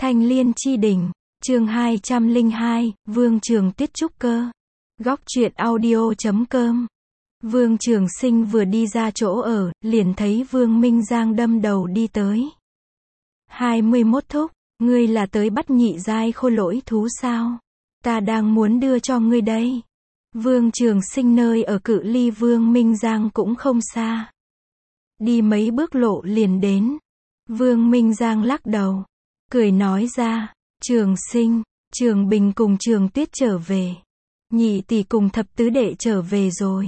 Thanh Liên Chi Đỉnh, chương 202, Vương Trường Tuyết trúc cơ. Góc truyện audio.com. Vương Trường Sinh vừa đi ra chỗ ở, liền thấy Vương Minh Giang đâm đầu đi tới. 21 thúc, ngươi là tới bắt nhị giai khôi lỗi thú sao? Ta đang muốn đưa cho ngươi đây. Vương Trường Sinh nơi ở cự ly Vương Minh Giang cũng không xa. Đi mấy bước lộ liền đến. Vương Minh Giang lắc đầu, cười nói ra, Trường Sinh, Trường Bình cùng Trường Tuyết trở về. Nhị tỷ cùng thập tứ đệ trở về rồi.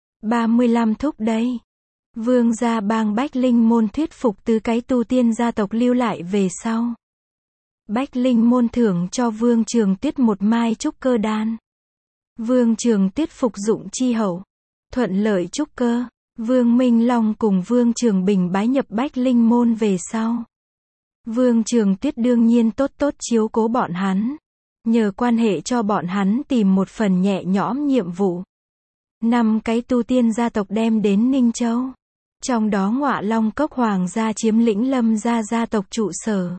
35 thúc đây. Vương gia bang Bách Linh môn thuyết phục tứ cái tu tiên gia tộc lưu lại về sau. Bách Linh môn thưởng cho Vương Trường Tuyết một mai trúc cơ đan. Vương Trường Tuyết phục dụng chi hậu, thuận lợi trúc cơ. Vương Minh Long cùng Vương Trường Bình bái nhập Bách Linh môn về sau. Vương Trường Tuyết đương nhiên tốt chiếu cố bọn hắn. Nhờ quan hệ cho bọn hắn tìm một phần nhẹ nhõm nhiệm vụ. 5 cái tu tiên gia tộc đem đến Ninh Châu. Trong đó Ngọa Long Cốc Hoàng gia chiếm lĩnh Lâm gia gia tộc trụ sở.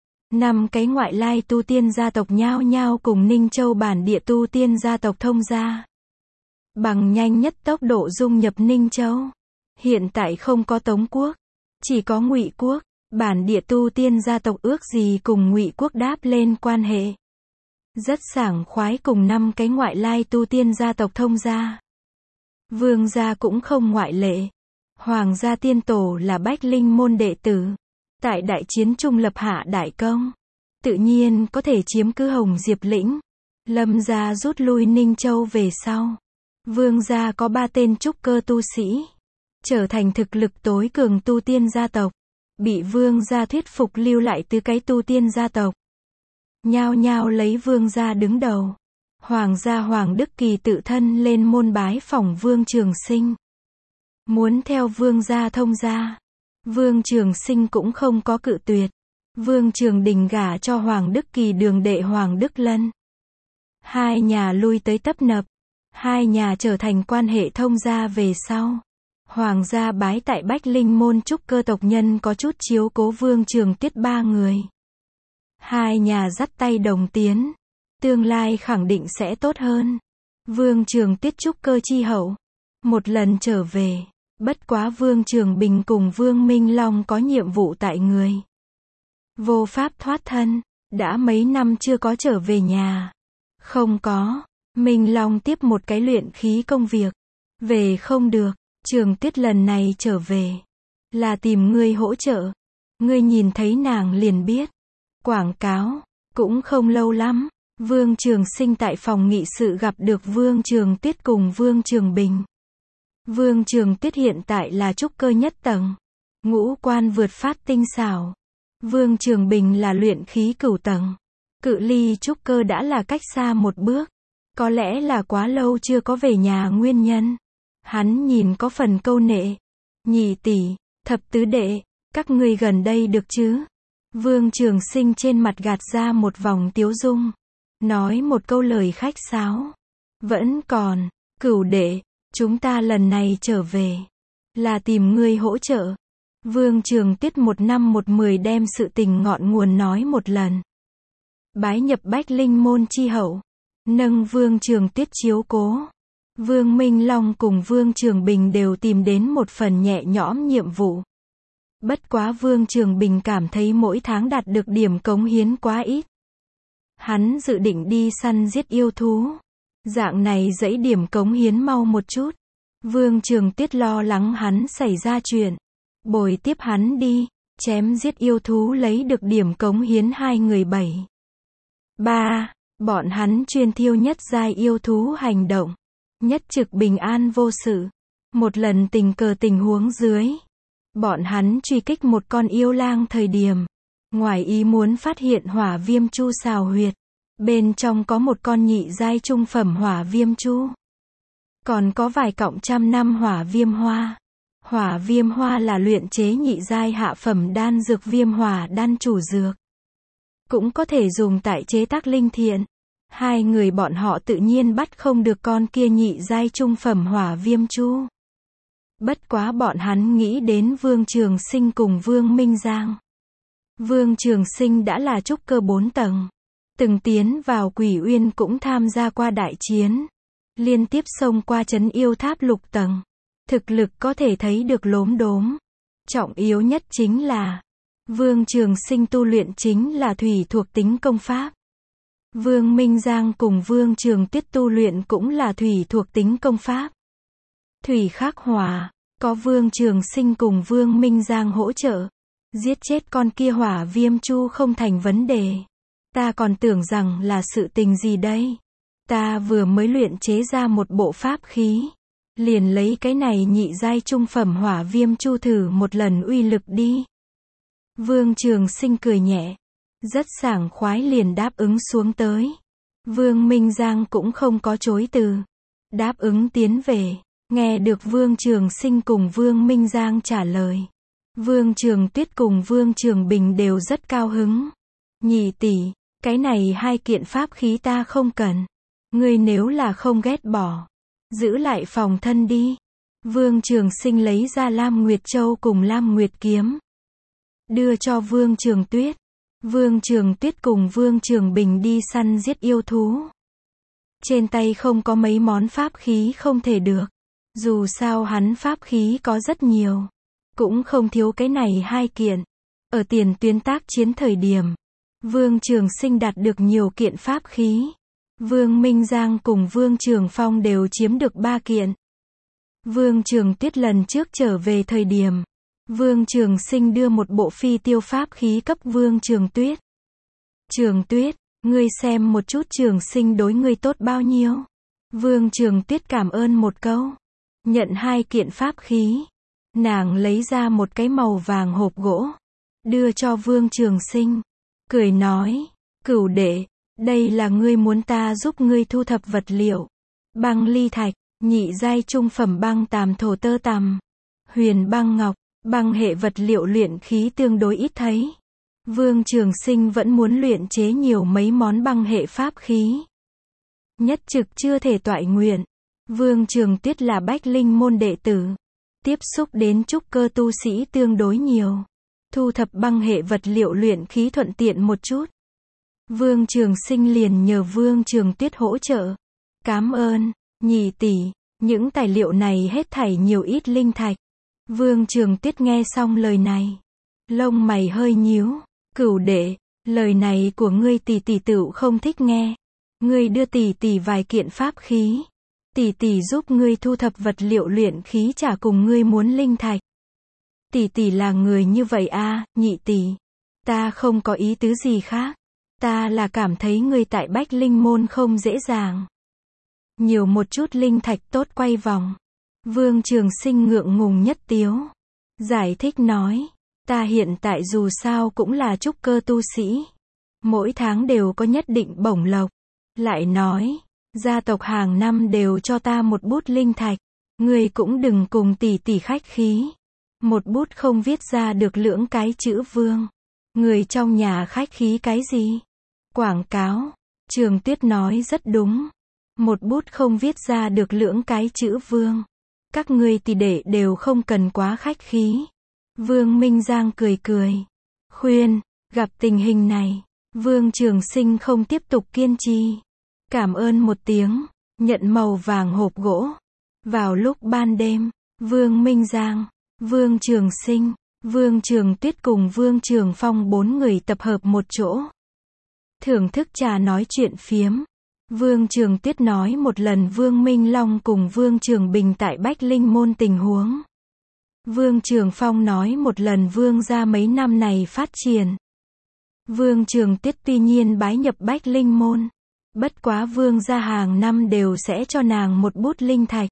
5 cái ngoại lai tu tiên gia tộc nhao nhao cùng Ninh Châu bản địa tu tiên gia tộc thông gia. Bằng nhanh nhất tốc độ dung nhập Ninh Châu. Hiện tại không có Tống quốc, chỉ có Ngụy quốc. Bản địa tu tiên gia tộc ước gì cùng Ngụy quốc đáp lên quan hệ. Rất sảng khoái cùng 5 cái ngoại lai tu tiên gia tộc thông gia. Vương gia cũng không ngoại lệ. Hoàng gia tiên tổ là Bách Linh môn đệ tử. Tại đại chiến trung lập hạ đại công. Tự nhiên có thể chiếm cứ Hồng Diệp lĩnh. Lâm gia rút lui Ninh Châu về sau. Vương gia có 3 tên trúc cơ tu sĩ. Trở thành thực lực tối cường tu tiên gia tộc. Bị vương gia thuyết phục lưu lại tứ cái tu tiên gia tộc. Nhao nhao lấy vương gia đứng đầu. Hoàng gia Hoàng Đức Kỳ tự thân lên môn bái phỏng Vương Trường Sinh. Muốn theo vương gia thông gia. Vương Trường Sinh cũng không có cự tuyệt. Vương Trường Đình gả cho Hoàng Đức Kỳ đường đệ Hoàng Đức Lân. Hai nhà lui tới tấp nập. Hai nhà trở thành quan hệ thông gia về sau. Hoàng gia bái tại Bách Linh môn trúc cơ tộc nhân có chút chiếu cố Vương Trường Tuyết 3 người. Hai nhà dắt tay đồng tiến. Tương lai khẳng định sẽ tốt hơn. Vương Trường Tuyết trúc cơ chi hậu. Một lần trở về. Bất quá Vương Trường Bình cùng Vương Minh Long có nhiệm vụ tại người. Vô pháp thoát thân. Đã mấy năm chưa có trở về nhà. Không có. Minh Long tiếp một cái luyện khí công việc. Về không được. Trường Tuyết lần này trở về. Là tìm ngươi hỗ trợ. Ngươi nhìn thấy nàng liền biết. Quảng cáo. Cũng không lâu lắm. Vương Trường Sinh tại phòng nghị sự gặp được Vương Trường Tuyết cùng Vương Trường Bình. Vương Trường Tuyết hiện tại là trúc cơ nhất tầng. Ngũ quan vượt phát tinh xảo. Vương Trường Bình là luyện khí cửu tầng. Cự ly trúc cơ đã là cách xa một bước. Có lẽ là quá lâu chưa có về nhà nguyên nhân. Hắn nhìn có phần câu nệ. Nhị tỷ, thập tứ đệ, các ngươi gần đây được chứ? Vương Trường Sinh trên mặt gạt ra một vòng tiếu dung. Nói một câu lời khách sáo. Vẫn còn, cửu đệ, chúng ta lần này trở về. Là tìm ngươi hỗ trợ. Vương Trường Tuyết 1 năm 1 10 đem sự tình ngọn nguồn nói một lần. Bái nhập Bách Linh môn chi hậu. Nâng Vương Trường Tuyết chiếu cố. Vương Minh Long cùng Vương Trường Bình đều tìm đến một phần nhẹ nhõm nhiệm vụ. Bất quá Vương Trường Bình cảm thấy mỗi tháng đạt được điểm cống hiến quá ít. Hắn dự định đi săn giết yêu thú. Dạng này dãy điểm cống hiến mau một chút. Vương Trường Tuyết lo lắng hắn xảy ra chuyện. Bồi tiếp hắn đi, chém giết yêu thú lấy được điểm cống hiến 2 người 7. 3. Bọn hắn chuyên thiêu nhất giai yêu thú hành động. Nhất trực bình an vô sự. Một lần tình cờ tình huống dưới. Bọn hắn truy kích một con yêu lang thời điểm. Ngoài ý muốn phát hiện hỏa viêm chu xào huyệt. Bên trong có một con nhị giai trung phẩm hỏa viêm chu. Còn có vài cọng trăm năm hỏa viêm hoa. Hỏa viêm hoa là luyện chế nhị giai hạ phẩm đan dược viêm hỏa đan chủ dược. Cũng có thể dùng tại chế tác linh thiện. 2 người bọn họ tự nhiên bắt không được con kia nhị giai trung phẩm hỏa viêm chu. Bất quá bọn hắn nghĩ đến Vương Trường Sinh cùng Vương Minh Giang. Vương Trường Sinh đã là trúc cơ 4 tầng. Từng tiến vào Quỷ Uyên cũng tham gia qua đại chiến. Liên tiếp xông qua trấn yêu tháp lục tầng. Thực lực có thể thấy được lốm đốm. Trọng yếu nhất chính là Vương Trường Sinh tu luyện chính là thủy thuộc tính công pháp. Vương Minh Giang cùng Vương Trường Tuyết tu luyện cũng là thủy thuộc tính công pháp. Thủy khắc hỏa, có Vương Trường Sinh cùng Vương Minh Giang hỗ trợ. Giết chết con kia hỏa viêm chu không thành vấn đề. Ta còn tưởng rằng là sự tình gì đây. Ta vừa mới luyện chế ra một bộ pháp khí. Liền lấy cái này nhị giai trung phẩm hỏa viêm chu thử một lần uy lực đi. Vương Trường Sinh cười nhẹ. Rất sảng khoái liền đáp ứng xuống tới. Vương Minh Giang cũng không có chối từ. Đáp ứng tiến về. Nghe được Vương Trường Sinh cùng Vương Minh Giang trả lời. Vương Trường Tuyết cùng Vương Trường Bình đều rất cao hứng. Nhị tỷ, cái này 2 kiện pháp khí ta không cần. Ngươi nếu là không ghét bỏ, giữ lại phòng thân đi. Vương Trường Sinh lấy ra Lam Nguyệt Châu cùng Lam Nguyệt Kiếm. Đưa cho Vương Trường Tuyết. Vương Trường Tuyết cùng Vương Trường Bình đi săn giết yêu thú. Trên tay không có mấy món pháp khí không thể được. Dù sao hắn pháp khí có rất nhiều. Cũng không thiếu cái này 2 kiện. Ở tiền tuyến tác chiến thời điểm, Vương Trường Sinh đạt được nhiều kiện pháp khí. Vương Minh Giang cùng Vương Trường Phong đều chiếm được 3 kiện. Vương Trường Tuyết lần trước trở về thời điểm, Vương Trường Sinh đưa một bộ phi tiêu pháp khí cấp Vương Trường Tuyết. Trường Tuyết, ngươi xem một chút Trường Sinh đối ngươi tốt bao nhiêu. Vương Trường Tuyết cảm ơn một câu. Nhận 2 kiện pháp khí. Nàng lấy ra một cái màu vàng hộp gỗ. Đưa cho Vương Trường Sinh. Cười nói, Cửu đệ, đây là ngươi muốn ta giúp ngươi thu thập vật liệu. Băng ly thạch, nhị giai trung phẩm băng tàm thổ tơ tằm. Huyền băng ngọc, băng hệ vật liệu luyện khí tương đối ít thấy. Vương Trường Sinh vẫn muốn luyện chế nhiều mấy món băng hệ pháp khí. Nhất trực chưa thể toại nguyện. Vương Trường Tuyết là Bách Linh môn đệ tử. Tiếp xúc đến trúc cơ tu sĩ tương đối nhiều. Thu thập băng hệ vật liệu luyện khí thuận tiện một chút. Vương Trường Sinh liền nhờ Vương Trường Tuyết hỗ trợ. Cám ơn, nhị tỷ, những tài liệu này hết thảy nhiều ít linh thạch. Vương Trường Tuyết nghe xong lời này. Lông mày hơi nhíu. Cửu đệ, lời này của ngươi tỷ tỷ tựu không thích nghe. Ngươi đưa tỷ tỷ vài kiện pháp khí. Tỷ tỷ giúp ngươi thu thập vật liệu luyện khí trả cùng ngươi muốn linh thạch. Tỷ tỷ là người như vậy a, nhị tỷ. Ta không có ý tứ gì khác. Ta là cảm thấy ngươi tại Bách Linh môn không dễ dàng. Nhiều một chút linh thạch tốt quay vòng. Vương Trường Sinh ngượng ngùng nhất tiếu. Giải thích nói, ta hiện tại dù sao cũng là trúc cơ tu sĩ. Mỗi tháng đều có nhất định bổng lộc. Lại nói, gia tộc hàng năm đều cho ta một bút linh thạch. Ngươi cũng đừng cùng tỷ tỷ khách khí. Một bút không viết ra được lưỡng cái chữ vương. Người trong nhà khách khí cái gì? Quảng cáo. Trường Tuyết nói rất đúng. Một bút không viết ra được lưỡng cái chữ vương. Các ngươi tỷ đệ đều không cần quá khách khí. Vương Minh Giang cười cười. Khuyên, gặp tình hình này, Vương Trường Sinh không tiếp tục kiên trì. Cảm ơn một tiếng, nhận màu vàng hộp gỗ. Vào lúc ban đêm, Vương Minh Giang, Vương Trường Sinh, Vương Trường Tuyết cùng Vương Trường Phong 4 người tập hợp một chỗ. Thưởng thức trà nói chuyện phiếm. Vương Trường Tuyết nói một lần Vương Minh Long cùng Vương Trường Bình tại Bách Linh môn tình huống. Vương Trường Phong nói một lần Vương gia mấy năm này phát triển. Vương Trường Tuyết tuy nhiên bái nhập Bách Linh môn. Bất quá Vương gia hàng năm đều sẽ cho nàng một bút linh thạch.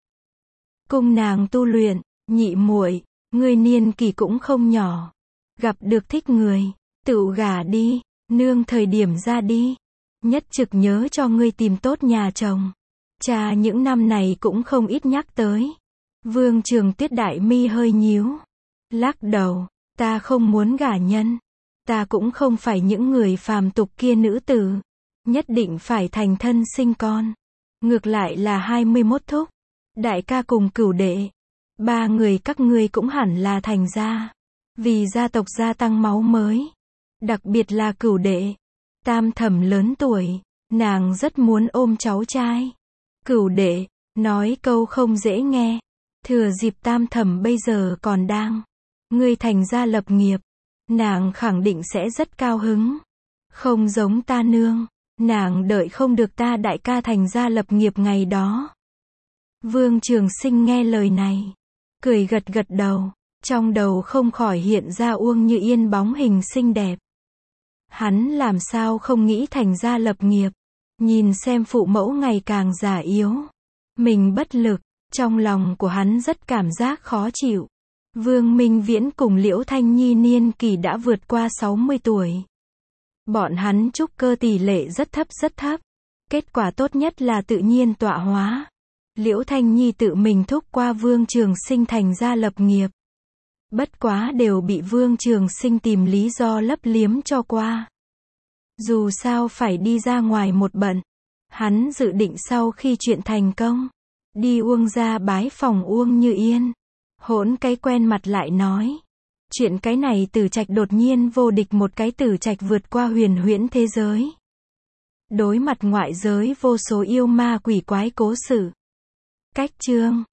Cùng nàng tu luyện, nhị muội, ngươi niên kỷ cũng không nhỏ. Gặp được thích người, tự gả đi, nương thời điểm ra đi. Nhất trực nhớ cho ngươi tìm tốt nhà chồng. Cha những năm này cũng không ít nhắc tới. Vương Trường Tuyết đại mi hơi nhíu. Lắc đầu, ta không muốn gả nhân. Ta cũng không phải những người phàm tục kia nữ tử. Nhất định phải thành thân sinh con. Ngược lại là 21 thúc. Đại ca cùng cửu đệ. 3 người các ngươi cũng hẳn là thành gia. Vì gia tộc gia tăng máu mới. Đặc biệt là Cửu đệ. Tam thẩm lớn tuổi, nàng rất muốn ôm cháu trai. Cửu đệ, nói câu không dễ nghe. Thừa dịp tam thẩm bây giờ còn đang. Ngươi thành gia lập nghiệp. Nàng khẳng định sẽ rất cao hứng. Không giống ta nương. Nàng đợi không được ta đại ca thành gia lập nghiệp ngày đó. Vương Trường Sinh nghe lời này. Cười gật gật đầu. Trong đầu không khỏi hiện ra Uông Như Yên bóng hình xinh đẹp. Hắn làm sao không nghĩ thành gia lập nghiệp. Nhìn xem phụ mẫu ngày càng già yếu. Mình bất lực. Trong lòng của hắn rất cảm giác khó chịu. Vương Minh Viễn cùng Liễu Thanh Nhi niên kỷ đã vượt qua 60 tuổi. Bọn hắn trúc cơ tỷ lệ rất thấp. Kết quả tốt nhất là tự nhiên tọa hóa. Liễu Thanh Nhi tự mình thúc qua Vương Trường Sinh thành gia lập nghiệp. Bất quá đều bị Vương Trường Sinh tìm lý do lấp liếm cho qua. Dù sao phải đi ra ngoài một bận. Hắn dự định sau khi chuyện thành công. Đi Uông gia bái phòng Uông Như Yên. Hỗn cái quen mặt lại nói. Chuyện cái này Tử Trạch đột nhiên vô địch một cái Tử Trạch vượt qua huyền huyễn thế giới. Đối mặt ngoại giới vô số yêu ma quỷ quái cố sự. Cách chương